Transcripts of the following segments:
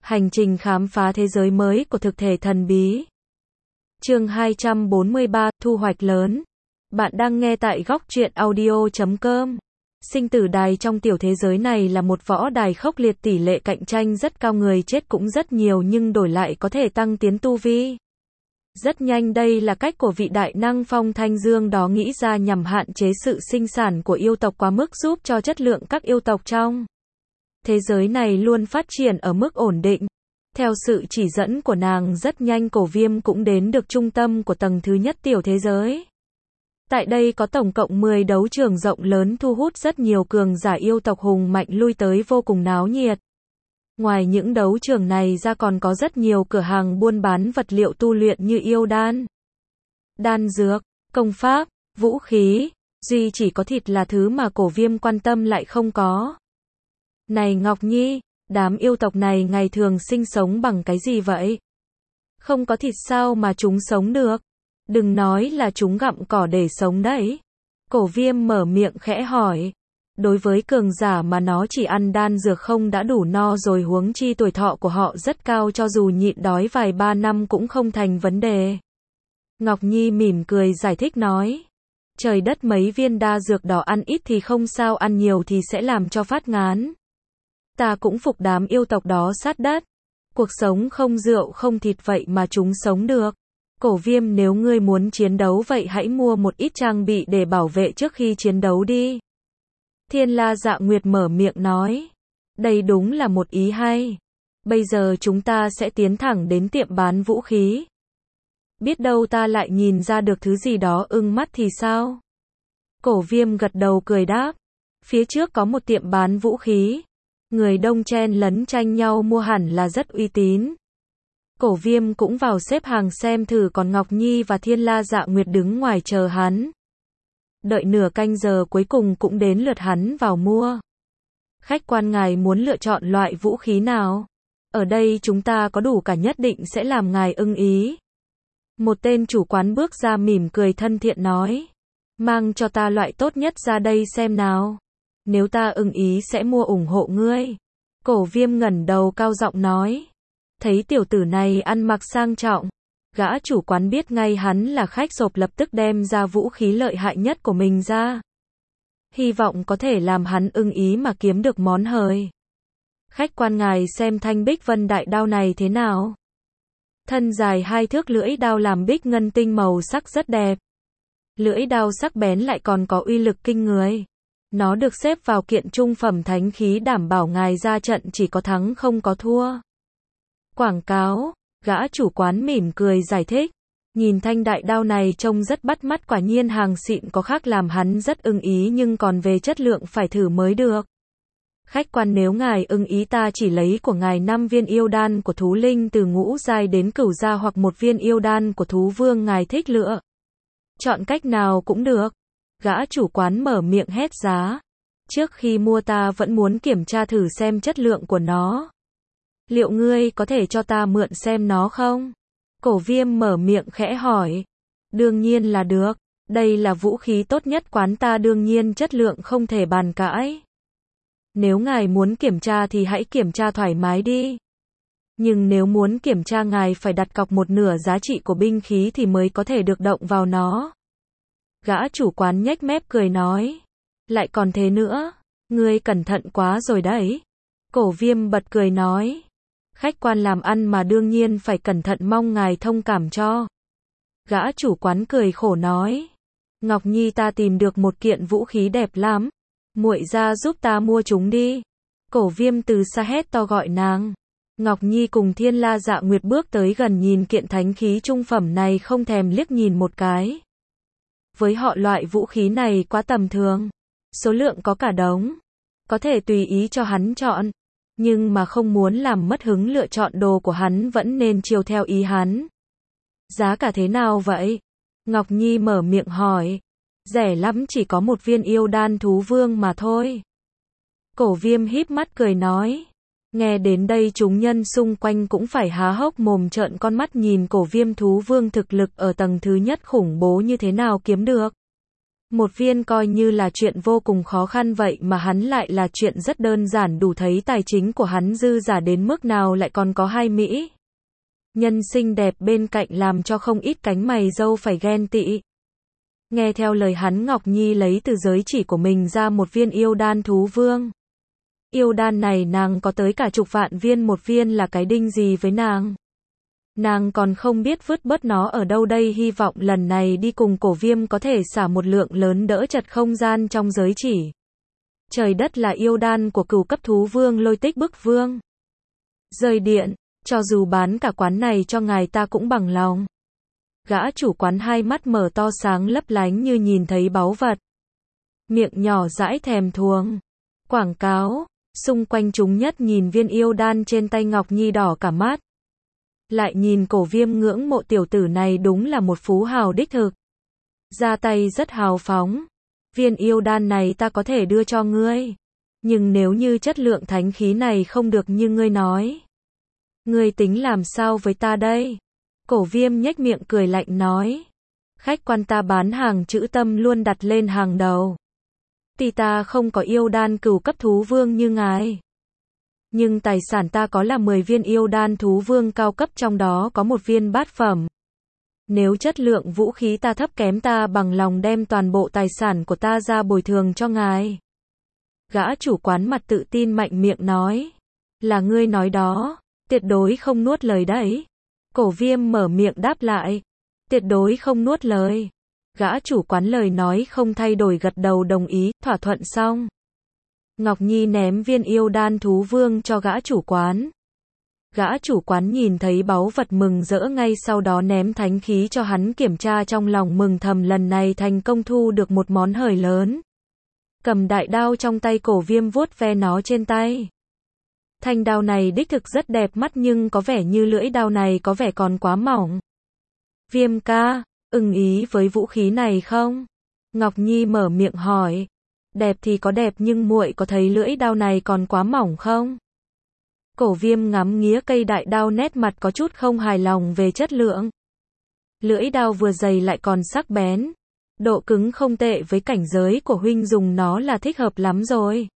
Hành trình khám phá thế giới mới của thực thể thần bí. Chương 243, thu hoạch lớn. Bạn đang nghe tại góc truyện audio.com. Sinh tử đài trong tiểu thế giới này là một võ đài khốc liệt, tỷ lệ cạnh tranh rất cao, người chết cũng rất nhiều nhưng đổi lại có thể tăng tiến tu vi. Rất nhanh, đây là cách của vị đại năng Phong Thanh Dương đó nghĩ ra nhằm hạn chế sự sinh sản của yêu tộc quá mức, giúp cho chất lượng các yêu tộc trong thế giới này luôn phát triển ở mức ổn định. Theo sự chỉ dẫn của nàng, rất nhanh Cổ Viêm cũng đến được trung tâm của tầng thứ nhất tiểu thế giới. Tại đây có tổng cộng 10 đấu trường rộng lớn, thu hút rất nhiều cường giả yêu tộc hùng mạnh lui tới, vô cùng náo nhiệt. Ngoài những đấu trường này ra còn có rất nhiều cửa hàng buôn bán vật liệu tu luyện như yêu đan, đan dược, công pháp, vũ khí. Duy chỉ có thịt là thứ mà Cổ Viêm quan tâm lại không có. Này Ngọc Nhi, đám yêu tộc này ngày thường sinh sống bằng cái gì vậy? Không có thịt sao mà chúng sống được? Đừng nói là chúng gặm cỏ để sống đấy. Cổ Viêm mở miệng khẽ hỏi. Đối với cường giả mà nó chỉ ăn đan dược không đã đủ no rồi, huống chi tuổi thọ của họ rất cao, cho dù nhịn đói vài ba năm cũng không thành vấn đề. Ngọc Nhi mỉm cười giải thích nói. Trời đất, mấy viên đa dược đỏ ăn ít thì không sao, ăn nhiều thì sẽ làm cho phát ngán. Ta cũng phục đám yêu tộc đó sát đất. Cuộc sống không rượu không thịt vậy mà chúng sống được. Cổ Viêm, nếu ngươi muốn chiến đấu vậy hãy mua một ít trang bị để bảo vệ trước khi chiến đấu đi. Thiên La Dạ Nguyệt mở miệng nói. Đây đúng là một ý hay. Bây giờ chúng ta sẽ tiến thẳng đến tiệm bán vũ khí. Biết đâu ta lại nhìn ra được thứ gì đó ưng mắt thì sao? Cổ Viêm gật đầu cười đáp. Phía trước có một tiệm bán vũ khí. Người đông chen lấn tranh nhau mua, hẳn là rất uy tín. Cổ Viêm cũng vào xếp hàng xem thử, còn Ngọc Nhi và Thiên La Dạ Nguyệt đứng ngoài chờ hắn. Đợi nửa canh giờ cuối cùng cũng đến lượt hắn vào mua. Khách quan, ngài muốn lựa chọn loại vũ khí nào? Ở đây chúng ta có đủ cả, nhất định sẽ làm ngài ưng ý. Một tên chủ quán bước ra mỉm cười thân thiện nói. Mang cho ta loại tốt nhất ra đây xem nào. Nếu ta ưng ý sẽ mua, ủng hộ ngươi. Cổ Viêm ngẩng đầu cao giọng nói. Thấy tiểu tử này ăn mặc sang trọng, gã chủ quán biết ngay hắn là khách sộp, lập tức đem ra vũ khí lợi hại nhất của mình ra. Hy vọng có thể làm hắn ưng ý mà kiếm được món hời. Khách quan, ngài xem thanh Bích Vân đại đao này thế nào? Thân dài 2 thước, lưỡi đao làm bích ngân tinh màu sắc rất đẹp. Lưỡi đao sắc bén lại còn có uy lực kinh người. Nó được xếp vào kiện trung phẩm thánh khí, đảm bảo ngài ra trận chỉ có thắng không có thua. Quảng cáo, gã chủ quán mỉm cười giải thích. Nhìn thanh đại đao này trông rất bắt mắt, quả nhiên hàng xịn có khác, làm hắn rất ưng ý, nhưng còn về chất lượng phải thử mới được. Khách quan, nếu ngài ưng ý ta chỉ lấy của ngài 5 viên yêu đan của thú linh từ ngũ giai đến cửu giai, hoặc 1 viên yêu đan của thú vương, ngài thích lựa chọn cách nào cũng được. Gã chủ quán mở miệng hét giá. Trước khi mua ta vẫn muốn kiểm tra thử xem chất lượng của nó. Liệu ngươi có thể cho ta mượn xem nó không? Cổ Viêm mở miệng khẽ hỏi. Đương nhiên là được. Đây là vũ khí tốt nhất quán ta, đương nhiên chất lượng không thể bàn cãi. Nếu ngài muốn kiểm tra thì hãy kiểm tra thoải mái đi. Nhưng nếu muốn kiểm tra, ngài phải đặt cọc 1/2 giá trị của binh khí thì mới có thể được động vào nó. Gã chủ quán nhếch mép cười nói. Lại còn thế nữa, ngươi cẩn thận quá rồi đấy. Cổ Viêm bật cười nói. Khách quan làm ăn mà đương nhiên phải cẩn thận, mong ngài thông cảm cho. Gã chủ quán cười khổ nói. Ngọc Nhi, ta tìm được một kiện vũ khí đẹp lắm. Muội ra giúp ta mua chúng đi. Cổ Viêm từ xa hét to gọi nàng. Ngọc Nhi cùng Thiên La Dạ Nguyệt bước tới gần, nhìn kiện thánh khí trung phẩm này không thèm liếc nhìn một cái. Với họ loại vũ khí này quá tầm thường. Số lượng có cả đống. Có thể tùy ý cho hắn chọn. Nhưng mà không muốn làm mất hứng lựa chọn đồ của hắn, vẫn nên chiều theo ý hắn. Giá cả thế nào vậy? Ngọc Nhi mở miệng hỏi. Rẻ lắm, chỉ có 1 viên yêu đan thú vương mà thôi. Cổ Viêm híp mắt cười nói. Nghe đến đây chúng nhân xung quanh cũng phải há hốc mồm trợn con mắt nhìn Cổ Viêm, thú vương thực lực ở tầng thứ nhất khủng bố như thế nào kiếm được. Một viên coi như là chuyện vô cùng khó khăn vậy mà hắn lại là chuyện rất đơn giản, đủ thấy tài chính của hắn dư giả đến mức nào, lại còn có hai mỹ nhân xinh đẹp bên cạnh làm cho không ít cánh mày râu phải ghen tị. Nghe theo lời hắn, Ngọc Nhi lấy từ giới chỉ của mình ra một viên yêu đan thú vương. Yêu đan này nàng có tới cả chục vạn viên, một viên là cái đinh gì với nàng. Nàng còn không biết vứt bớt nó ở đâu đây, hy vọng lần này đi cùng Cổ Viêm có thể xả một lượng lớn đỡ chật không gian trong giới chỉ. Trời đất, là yêu đan của cửu cấp thú vương Lôi Tích Bức Vương. Rời điện, cho dù bán cả quán này cho ngài ta cũng bằng lòng. Gã chủ quán hai mắt mở to sáng lấp lánh như nhìn thấy báu vật. Miệng nhỏ dãi thèm thuồng. Quảng cáo, xung quanh chúng nhất nhìn viên yêu đan trên tay Ngọc Nhi đỏ cả mắt. Lại nhìn Cổ Viêm ngưỡng mộ tiểu tử này, đúng là một phú hào đích thực. Ra tay rất hào phóng. Viên yêu đan này ta có thể đưa cho ngươi. Nhưng nếu như chất lượng thánh khí này không được như ngươi nói, ngươi tính làm sao với ta đây? Cổ Viêm nhếch miệng cười lạnh nói. Khách quan ta bán hàng chữ tâm luôn đặt lên hàng đầu. Tuy ta không có yêu đan cửu cấp thú vương như ngài, nhưng tài sản ta có là 10 viên yêu đan thú vương cao cấp, trong đó có một viên bát phẩm. Nếu chất lượng vũ khí ta thấp kém, ta bằng lòng đem toàn bộ tài sản của ta ra bồi thường cho ngài. Gã chủ quán mặt tự tin mạnh miệng nói. Là ngươi nói đó, tuyệt đối không nuốt lời đấy. Cổ Viêm mở miệng đáp lại. Tuyệt đối không nuốt lời. Gã chủ quán lời nói không thay đổi gật đầu đồng ý, thỏa thuận xong. Ngọc Nhi ném viên yêu đan thú vương cho gã chủ quán. Gã chủ quán nhìn thấy báu vật mừng rỡ, ngay sau đó ném thánh khí cho hắn kiểm tra, trong lòng mừng thầm lần này thành công thu được một món hời lớn. Cầm đại đao trong tay, Cổ Viêm vuốt ve nó trên tay. Thanh đao này đích thực rất đẹp mắt, nhưng có vẻ như lưỡi đao này có vẻ còn quá mỏng. Viêm ca, ưng ý với vũ khí này không? Ngọc Nhi mở miệng hỏi. Đẹp thì có đẹp, nhưng muội có thấy lưỡi đao này còn quá mỏng không? Cổ Viêm ngắm nghía cây đại đao, nét mặt có chút không hài lòng về chất lượng. Lưỡi đao vừa dày lại còn sắc bén. Độ cứng không tệ, với cảnh giới của huynh dùng nó là thích hợp lắm rồi.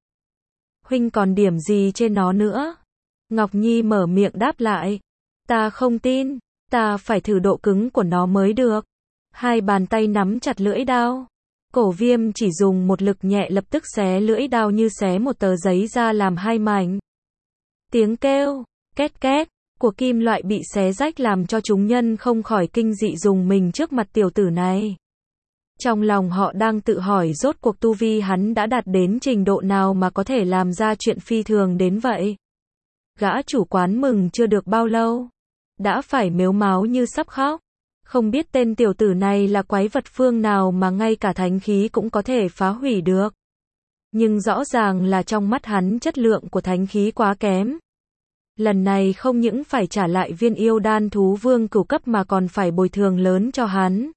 Huynh còn điểm gì trên nó nữa? Ngọc Nhi mở miệng đáp lại. Ta không tin, ta phải thử độ cứng của nó mới được. Hai bàn tay nắm chặt lưỡi đao. Cổ Viêm chỉ dùng một lực nhẹ lập tức xé lưỡi đao như xé một tờ giấy ra làm hai mảnh. Tiếng kêu, két két, của kim loại bị xé rách làm cho chúng nhân không khỏi kinh dị dùng mình trước mặt tiểu tử này. Trong lòng họ đang tự hỏi rốt cuộc tu vi hắn đã đạt đến trình độ nào mà có thể làm ra chuyện phi thường đến vậy. Gã chủ quán mừng chưa được bao lâu, đã phải mếu máo như sắp khóc. Không biết tên tiểu tử này là quái vật phương nào mà ngay cả thánh khí cũng có thể phá hủy được. Nhưng rõ ràng là trong mắt hắn chất lượng của thánh khí quá kém. Lần này không những phải trả lại viên yêu đan thú vương cửu cấp mà còn phải bồi thường lớn cho hắn.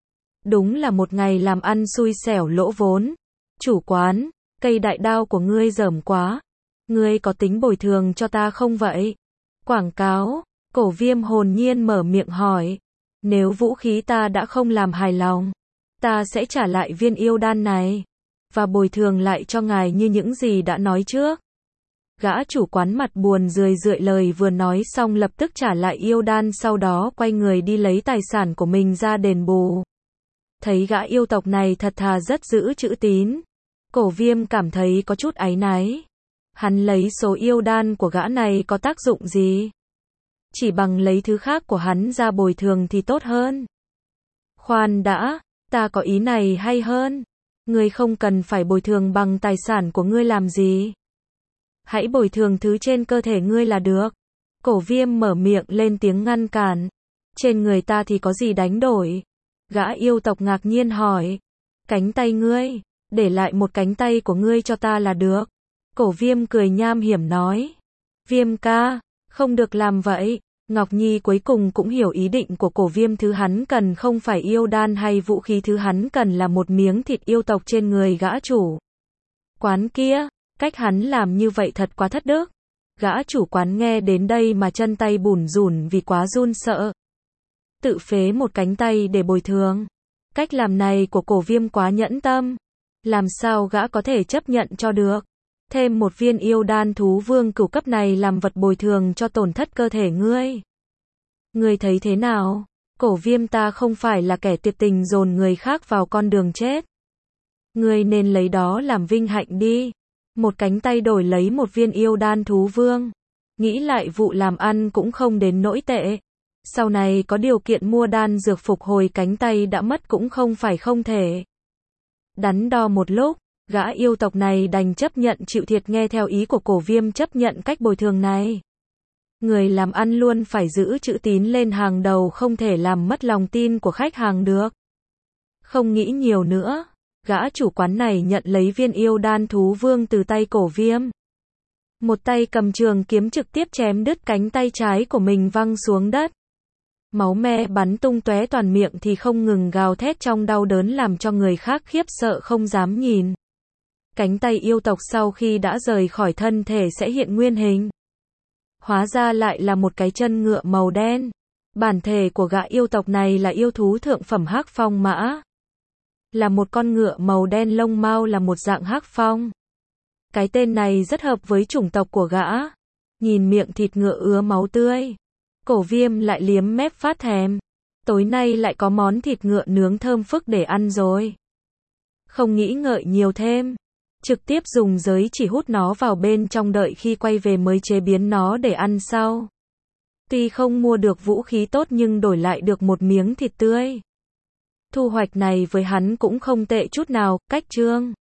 Đúng là một ngày làm ăn xui xẻo lỗ vốn. Chủ quán, cây đại đao của ngươi dởm quá. Ngươi có tính bồi thường cho ta không vậy? Quảng cáo, Cổ Viêm hồn nhiên mở miệng hỏi. Nếu vũ khí ta đã không làm hài lòng, ta sẽ trả lại viên yêu đan này, và bồi thường lại cho ngài như những gì đã nói trước. Gã chủ quán mặt buồn rười rượi lời vừa nói xong lập tức trả lại yêu đan, sau đó quay người đi lấy tài sản của mình ra đền bù. Thấy gã yêu tộc này thật thà rất giữ chữ tín. Cổ Viêm cảm thấy có chút áy náy. Hắn lấy số yêu đan của gã này có tác dụng gì? Chỉ bằng lấy thứ khác của hắn ra bồi thường thì tốt hơn. Khoan đã, ta có ý này hay hơn. Ngươi không cần phải bồi thường bằng tài sản của ngươi làm gì. Hãy bồi thường thứ trên cơ thể ngươi là được. Cổ Viêm mở miệng lên tiếng ngăn cản. Trên người ta thì có gì đánh đổi? Gã yêu tộc ngạc nhiên hỏi. Cánh tay ngươi, để lại một cánh tay của ngươi cho ta là được. Cổ Viêm cười nham hiểm nói. Viêm ca, không được làm vậy. Ngọc Nhi cuối cùng cũng hiểu ý định của Cổ Viêm, thứ hắn cần không phải yêu đan hay vũ khí, thứ hắn cần là một miếng thịt yêu tộc trên người gã chủ quán kia. Cách hắn làm như vậy thật quá thất đức. Gã chủ quán nghe đến đây mà chân tay bủn rủn vì quá run sợ. Tự phế một cánh tay để bồi thường. Cách làm này của Cổ Viêm quá nhẫn tâm. Làm sao gã có thể chấp nhận cho được? Thêm một viên yêu đan thú vương cửu cấp này làm vật bồi thường cho tổn thất cơ thể ngươi. Ngươi thấy thế nào? Cổ Viêm, ta không phải là kẻ tuyệt tình dồn người khác vào con đường chết. Ngươi nên lấy đó làm vinh hạnh đi. Một cánh tay đổi lấy một viên yêu đan thú vương. Nghĩ lại vụ làm ăn cũng không đến nỗi tệ. Sau này có điều kiện mua đan dược phục hồi cánh tay đã mất cũng không phải không thể. Đắn đo một lúc, gã yêu tộc này đành chấp nhận chịu thiệt nghe theo ý của Cổ Viêm chấp nhận cách bồi thường này. Người làm ăn luôn phải giữ chữ tín lên hàng đầu, không thể làm mất lòng tin của khách hàng được. Không nghĩ nhiều nữa, gã chủ quán này nhận lấy viên yêu đan thú vương từ tay Cổ Viêm. Một tay cầm trường kiếm trực tiếp chém đứt cánh tay trái của mình văng xuống đất. Máu me bắn tung tóe, toàn miệng thì không ngừng gào thét trong đau đớn làm cho người khác khiếp sợ không dám nhìn. Cánh tay yêu tộc sau khi đã rời khỏi thân thể sẽ hiện nguyên hình. Hóa ra lại là một cái chân ngựa màu đen. Bản thể của gã yêu tộc này là yêu thú thượng phẩm hắc phong mã. Là một con ngựa màu đen lông mao, là một dạng hắc phong. Cái tên này rất hợp với chủng tộc của gã. Nhìn miệng thịt ngựa ứa máu tươi, Cổ Viêm lại liếm mép phát thèm. Tối nay lại có món thịt ngựa nướng thơm phức để ăn rồi. Không nghĩ ngợi nhiều thêm, trực tiếp dùng giới chỉ hút nó vào bên trong, đợi khi quay về mới chế biến nó để ăn sau. Tuy không mua được vũ khí tốt nhưng đổi lại được một miếng thịt tươi. Thu hoạch này với hắn cũng không tệ chút nào. Cách chương